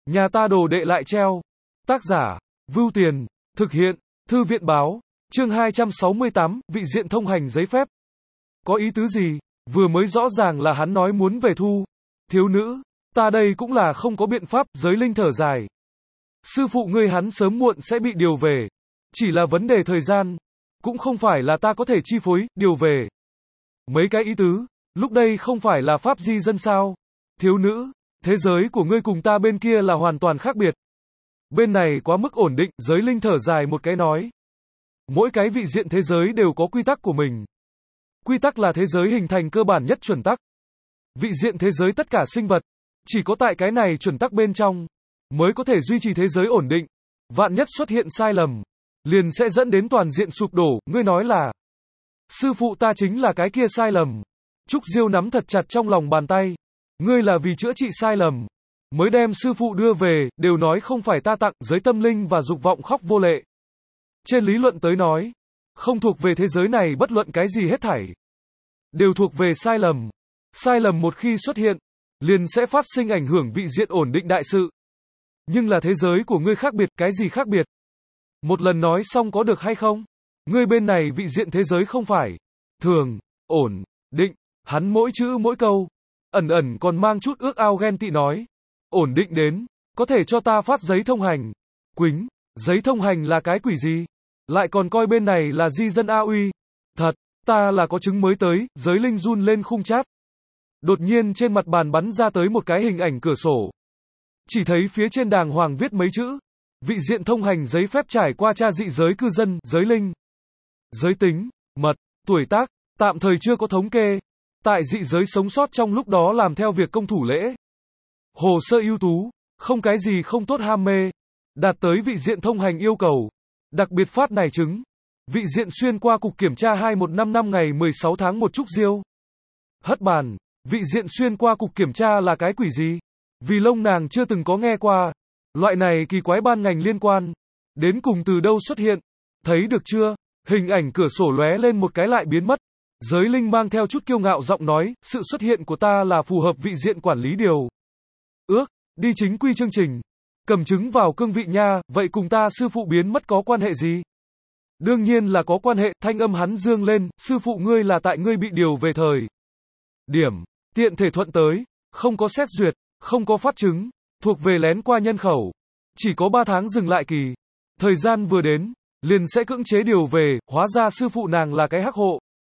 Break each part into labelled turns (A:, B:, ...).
A: Nhà ta đồ đệ lại treo. Tác giả, Vưu Tiền, thực hiện, Thư viện báo, chương 268, vị diện thông hành giấy phép. Có ý tứ gì? Vừa mới rõ ràng là hắn nói muốn về thu. Thiếu nữ, ta đây cũng là không có biện pháp, Giới Linh thở dài. Sư phụ ngươi hắn sớm muộn sẽ bị điều về. Chỉ là vấn đề thời gian. Cũng không phải là ta có thể chi phối, điều về. Mấy cái ý tứ, lúc đây không phải là pháp di dân sao? Thiếu nữ, thế giới của ngươi cùng ta bên kia là hoàn toàn khác biệt. Bên này quá mức ổn định, Giới Linh thở dài một cái nói. Mỗi cái vị diện thế giới đều có quy tắc của mình. Quy tắc là thế giới hình thành cơ bản nhất chuẩn tắc. Vị diện thế giới tất cả sinh vật, chỉ có tại cái này chuẩn tắc bên trong, mới có thể duy trì thế giới ổn định. Vạn nhất xuất hiện sai lầm, liền sẽ dẫn đến toàn diện sụp đổ, ngươi nói là. Sư phụ ta chính là cái kia sai lầm. Trúc Diêu nắm thật chặt trong lòng bàn tay. Ngươi là vì chữa trị sai lầm, mới đem sư phụ đưa về, đều nói không phải ta tặng, giới tâm linh và dục vọng khóc vô lệ. Trên lý luận tới nói, không thuộc về thế giới này bất luận cái gì hết thảy. Đều thuộc về sai lầm. Sai lầm một khi xuất hiện, liền sẽ phát sinh ảnh hưởng vị diện ổn định đại sự. Nhưng là thế giới của ngươi khác biệt, cái gì khác biệt? Một lần nói xong có được hay không? Ngươi bên này vị diện thế giới không phải thường, ổn, định, hắn mỗi chữ mỗi câu, ẩn ẩn còn mang chút ước ao ghen tị nói. Ổn định đến, có thể cho ta phát giấy thông hành. Quýnh, giấy thông hành là cái quỷ gì? Lại còn coi bên này là di dân A uy. Thật, ta là có chứng mới tới, Giới Linh run lên khung chát. Đột nhiên trên mặt bàn bắn ra tới một cái hình ảnh cửa sổ. Chỉ thấy phía trên đàng hoàng viết mấy chữ. Vị diện thông hành giấy phép trải qua tra dị giới cư dân, Giới Linh. Giới tính, mật, tuổi tác, tạm thời chưa có thống kê. Tại dị giới sống sót trong lúc đó làm theo việc công thủ lễ. Hồ sơ ưu tú, không cái gì không tốt ham mê. Đạt tới vị diện thông hành yêu cầu. Đặc biệt phát này chứng. Vị diện xuyên qua cục kiểm tra 2155 ngày 16 tháng 1 Trúc Diêu. Hất bàn, vị diện xuyên qua cục kiểm tra là cái quỷ gì? Vì lông nàng chưa từng có nghe qua. Loại này kỳ quái ban ngành liên quan. Đến cùng từ đâu xuất hiện? Thấy được chưa? Hình ảnh cửa sổ lóe lên một cái lại biến mất. Giới Linh mang theo chút kiêu ngạo giọng nói, sự xuất hiện của ta là phù hợp vị diện quản lý điều ước, đi chính quy chương trình. Cầm chứng vào cương vị nha, vậy cùng ta sư phụ biến mất có quan hệ gì? Đương nhiên là có quan hệ, thanh âm hắn dương lên, sư phụ ngươi là tại ngươi bị điều về thời điểm, tiện thể thuận tới, không có xét duyệt, không có phát chứng, thuộc về lén qua nhân khẩu. Chỉ có 3 tháng dừng lại kỳ. Thời gian vừa đến, liền sẽ cưỡng chế điều về, hóa ra sư phụ nàng là cái hắc hộ.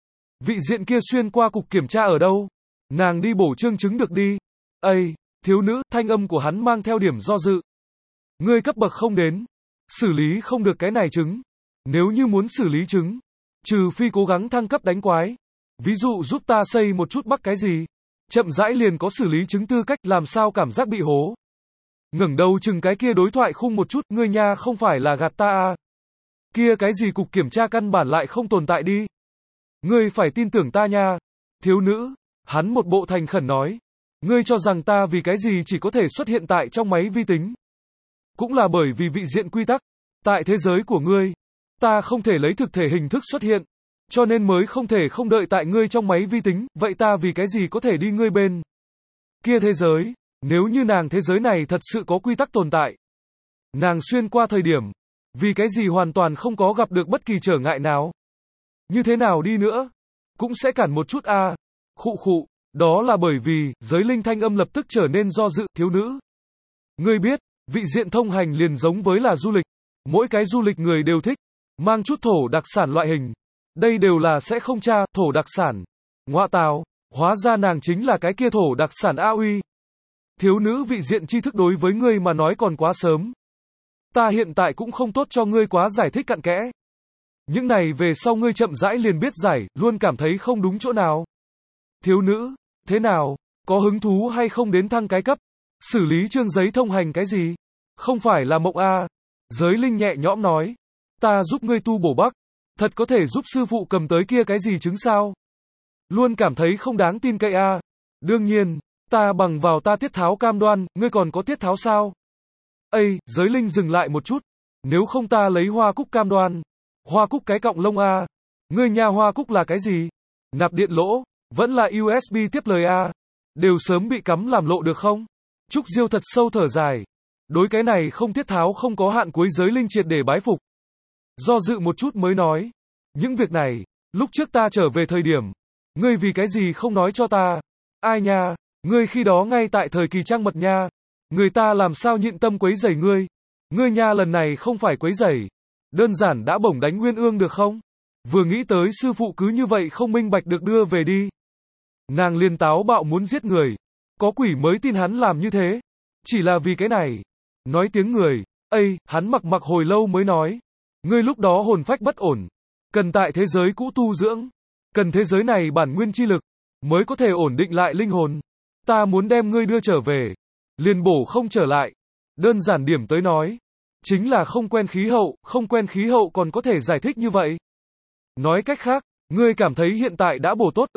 A: Vị diện kia xuyên qua cục kiểm tra ở đâu? Nàng đi bổ trương chứng được đi. Ây, thiếu nữ, thanh âm của hắn mang theo điểm do dự. Ngươi cấp bậc không đến, xử lý không được cái này chứng. Nếu như muốn xử lý chứng, trừ phi cố gắng thăng cấp đánh quái. Ví dụ giúp ta xây một chút bắc cái gì. Chậm rãi liền có xử lý chứng tư cách, làm sao cảm giác bị hố. Ngẩng đầu chừng cái kia đối thoại khung một chút, ngươi nha không phải là gạt ta à. Kia cái gì cục kiểm tra căn bản lại không tồn tại đi. Ngươi phải tin tưởng ta nha. Thiếu nữ, hắn một bộ thành khẩn nói. Ngươi cho rằng ta vì cái gì chỉ có thể xuất hiện tại trong máy vi tính. Cũng là bởi vì vị diện quy tắc. Tại thế giới của ngươi, ta không thể lấy thực thể hình thức xuất hiện. Cho nên mới không thể không đợi tại ngươi trong máy vi tính. Vậy ta vì cái gì có thể đi ngươi bên kia thế giới. Nếu như nàng thế giới này thật sự có quy tắc tồn tại. Nàng xuyên qua thời điểm. Vì cái gì hoàn toàn không có gặp được bất kỳ trở ngại nào. Như thế nào đi nữa, cũng sẽ cản một chút a. Khụ khụ, đó là bởi vì, Giới Linh thanh âm lập tức trở nên do dự, thiếu nữ. Ngươi biết, vị diện thông hành liền giống với là du lịch. Mỗi cái du lịch người đều thích, mang chút thổ đặc sản loại hình. Đây đều là sẽ không tra, thổ đặc sản. Ngoạ tào, hóa ra nàng chính là cái kia thổ đặc sản A uy. Thiếu nữ vị diện tri thức đối với ngươi mà nói còn quá sớm. Ta hiện tại cũng không tốt cho ngươi quá giải thích cặn kẽ. Những này về sau ngươi chậm rãi liền biết giải, luôn cảm thấy không đúng chỗ nào. Thiếu nữ, thế nào, có hứng thú hay không đến thăng cái cấp? Xử lý chương giấy thông hành cái gì? Không phải là mộng a. Giới Linh nhẹ nhõm nói. Ta giúp ngươi tu bổ bắc. Thật có thể giúp sư phụ cầm tới kia cái gì chứng sao? Luôn cảm thấy không đáng tin cậy a. Đương nhiên, ta bằng vào ta tiết tháo cam đoan, ngươi còn có tiết tháo sao? Ây, Giới Linh dừng lại một chút. Nếu không ta lấy hoa cúc cam đoan. Hoa cúc cái cọng lông a. Ngươi nha hoa cúc là cái gì? Nạp điện lỗ, vẫn là USB tiếp lời a. Đều sớm bị cắm làm lộ được không? Trúc Diêu thật sâu thở dài. Đối cái này không tiết tháo không có hạn cuối giới linh triệt để bái phục. Do dự một chút mới nói. Những việc này, lúc trước ta trở về thời điểm. Ngươi vì cái gì không nói cho ta? Ai nha, ngươi khi đó ngay tại thời kỳ trăng mật nha. Người ta làm sao nhịn tâm quấy rầy ngươi? Ngươi nha lần này không phải quấy rầy. Đơn giản đã bổng đánh Nguyên Ương được không? Vừa nghĩ tới sư phụ cứ như vậy không minh bạch được đưa về đi. Nàng liền táo bạo muốn giết người. Có quỷ mới tin hắn làm như thế. Chỉ là vì cái này. Nói tiếng người. Ây, hắn mặc hồi lâu mới nói. Ngươi lúc đó hồn phách bất ổn. Cần tại thế giới cũ tu dưỡng. Cần thế giới này bản nguyên chi lực. Mới có thể ổn định lại linh hồn. Ta muốn đem ngươi đưa trở về. Liền bổ không trở lại. Đơn giản điểm tới nói. Chính là không quen khí hậu còn có thể giải thích như vậy. Nói cách khác, ngươi cảm thấy hiện tại đã bổ tốt,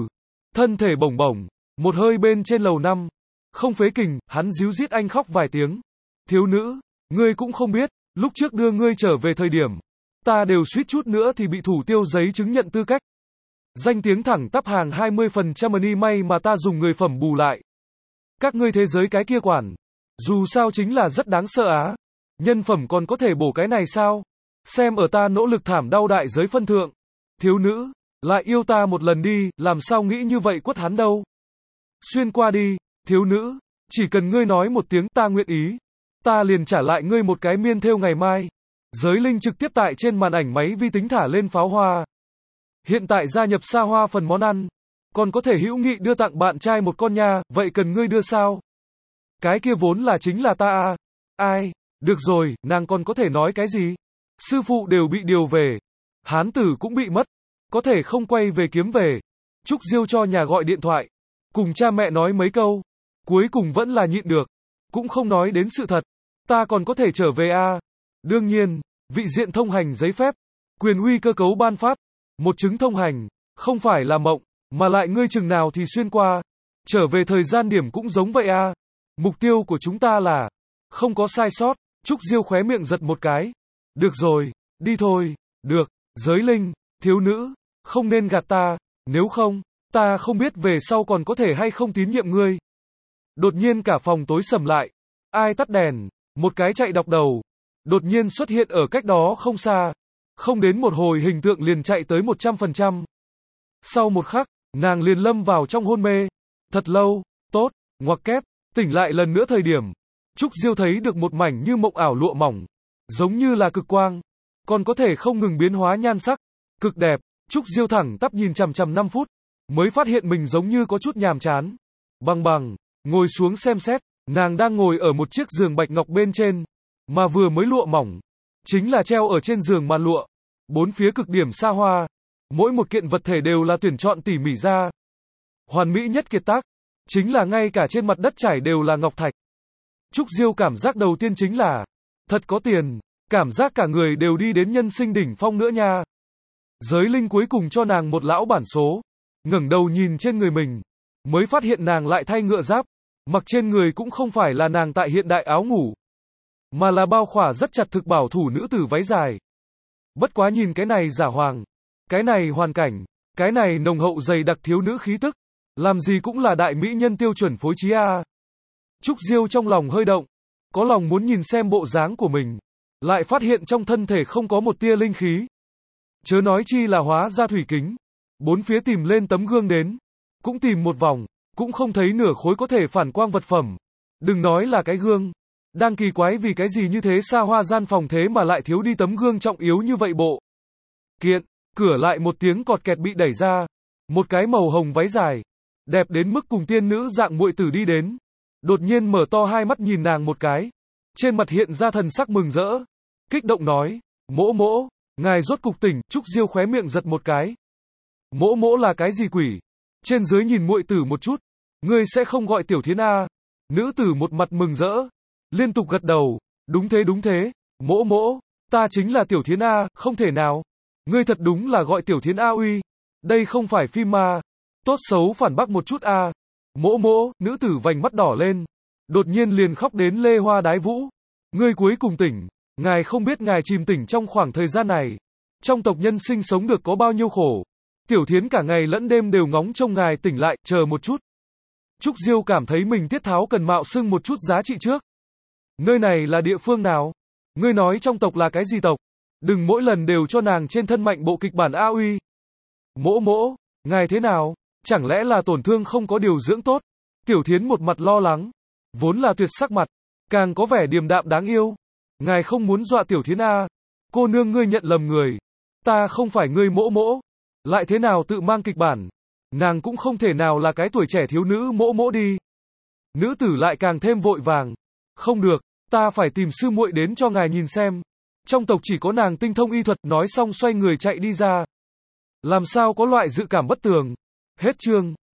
A: thân thể bổng bổng, một hơi bên trên lầu 5. Không phế kình, hắn díu dít anh khóc vài tiếng. Thiếu nữ, ngươi cũng không biết, lúc trước đưa ngươi trở về thời điểm, ta đều suýt chút nữa thì bị thủ tiêu giấy chứng nhận tư cách. Danh tiếng thẳng tắp hàng 20% money may mà ta dùng người phẩm bù lại. Các ngươi thế giới cái kia quản. Dù sao chính là rất đáng sợ á. Nhân phẩm còn có thể bổ cái này sao? Xem ở ta nỗ lực thảm đau đại giới phân thượng. Thiếu nữ, lại yêu ta một lần đi, làm sao nghĩ như vậy quất hắn đâu. Xuyên qua đi, thiếu nữ, chỉ cần ngươi nói một tiếng ta nguyện ý. Ta liền trả lại ngươi một cái miên thêu ngày mai. Giới linh trực tiếp tại trên màn ảnh máy vi tính thả lên pháo hoa. Hiện tại gia nhập xa hoa phần món ăn. Còn có thể hữu nghị đưa tặng bạn trai một con nha, vậy cần ngươi đưa sao? Cái kia vốn là chính là ta à? Ai? Được rồi, nàng còn có thể nói cái gì? Sư phụ đều bị điều về. Hán tử cũng bị mất. Có thể không quay về kiếm về. Trúc Diêu cho nhà gọi điện thoại. Cùng cha mẹ nói mấy câu. Cuối cùng vẫn là nhịn được. Cũng không nói đến sự thật. Ta còn có thể trở về à? Đương nhiên, vị diện thông hành giấy phép. Quyền uy cơ cấu ban phát. Một chứng thông hành. Không phải là mộng. Mà lại ngươi chừng nào thì xuyên qua. Trở về thời gian điểm cũng giống vậy à? Mục tiêu của chúng ta là. Không có sai sót. Trúc Diêu khóe miệng giật một cái. Được rồi, đi thôi. Được, giới linh, thiếu nữ, không nên gạt ta. Nếu không, ta không biết về sau còn có thể hay không tín nhiệm ngươi. Đột nhiên cả phòng tối sầm lại. Ai tắt đèn? Một cái chạy đọc đầu. Đột nhiên xuất hiện ở cách đó không xa. Không đến một hồi hình tượng liền chạy tới 100%. Sau một khắc, nàng liền lâm vào trong hôn mê. Thật lâu, tốt, ngoặc kép, tỉnh lại lần nữa thời điểm. Trúc Diêu thấy được một mảnh như mộng ảo lụa mỏng. Giống như là cực quang. Còn có thể không ngừng biến hóa nhan sắc. Cực đẹp, Trúc Diêu thẳng tắp nhìn chằm chằm 5 phút. Mới phát hiện mình giống như có chút nhàm chán. Bằng, ngồi xuống xem xét. Nàng đang ngồi ở một chiếc giường bạch ngọc bên trên. Mà vừa mới lụa mỏng. Chính là treo ở trên giường màn lụa. Bốn phía cực điểm xa hoa. Mỗi một kiện vật thể đều là tuyển chọn tỉ mỉ ra. Hoàn mỹ nhất kiệt tác. Chính là ngay cả trên mặt đất trải đều là ngọc thạch. Trúc Diêu cảm giác đầu tiên chính là thật có tiền, cảm giác cả người đều đi đến nhân sinh đỉnh phong nữa nha. Giới linh cuối cùng cho nàng một lão bản số, ngẩng đầu nhìn trên người mình, mới phát hiện nàng lại thay ngựa giáp, mặc trên người cũng không phải là nàng tại hiện đại áo ngủ, mà là bao khỏa rất chặt thực bảo thủ nữ tử váy dài. Bất quá nhìn cái này giả hoàng, cái này hoàn cảnh, cái này nồng hậu dày đặc thiếu nữ khí tức, làm gì cũng là đại mỹ nhân tiêu chuẩn phối trí a. Trúc Diêu trong lòng hơi động, có lòng muốn nhìn xem bộ dáng của mình, lại phát hiện trong thân thể không có một tia linh khí. Chớ nói chi là hóa ra thủy kính. Bốn phía tìm lên tấm gương đến, cũng tìm một vòng, cũng không thấy nửa khối có thể phản quang vật phẩm. Đừng nói là cái gương. Đang kỳ quái vì cái gì như thế xa hoa gian phòng thế mà lại thiếu đi tấm gương trọng yếu như vậy bộ. Kiện, cửa lại một tiếng cọt kẹt bị đẩy ra. Một cái màu hồng váy dài, đẹp đến mức cùng tiên nữ dạng muội tử đi đến. Đột nhiên mở to hai mắt nhìn nàng một cái. Trên mặt hiện ra thần sắc mừng rỡ. Kích động nói, mỗ, ngài rốt cục tỉnh. Trúc Diêu khóe miệng giật một cái. Mỗ là cái gì quỷ? Trên dưới nhìn muội tử một chút. Ngươi sẽ không gọi Tiểu Thiến a? Nữ tử một mặt mừng rỡ. Liên tục gật đầu. Đúng thế. Mỗ, ta chính là Tiểu Thiến a, không thể nào. Ngươi thật đúng là gọi Tiểu Thiến a uy. Đây không phải phim ma. Tốt xấu phản bác một chút a. Mỗ, nữ tử vành mắt đỏ lên. Đột nhiên liền khóc đến lê hoa đái vũ. Ngươi cuối cùng tỉnh. Ngài không biết ngài chìm tỉnh trong khoảng thời gian này. Trong tộc nhân sinh sống được có bao nhiêu khổ. Tiểu Thiến cả ngày lẫn đêm đều ngóng trông ngài tỉnh lại, chờ một chút. Trúc Diêu cảm thấy mình tiết tháo cần mạo xưng một chút giá trị trước. Nơi này là địa phương nào? Ngươi nói trong tộc là cái gì tộc? Đừng mỗi lần đều cho nàng trên thân mạnh bộ kịch bản A uy. Mỗ mỗ, ngài thế nào? Chẳng lẽ là tổn thương không có điều dưỡng tốt? Tiểu Thiến một mặt lo lắng. Vốn là tuyệt sắc mặt, càng có vẻ điềm đạm đáng yêu. Ngài không muốn dọa Tiểu Thiến à? Cô nương ngươi nhận lầm người. Ta không phải ngươi mỗ mỗ. Lại thế nào tự mang kịch bản? Nàng cũng không thể nào là cái tuổi trẻ thiếu nữ mỗ mỗ đi. Nữ tử lại càng thêm vội vàng. Không được, ta phải tìm sư muội đến cho ngài nhìn xem. Trong tộc chỉ có nàng tinh thông y thuật, nói xong xoay người chạy đi ra. Làm sao có loại dự cảm bất tường. Hết chương.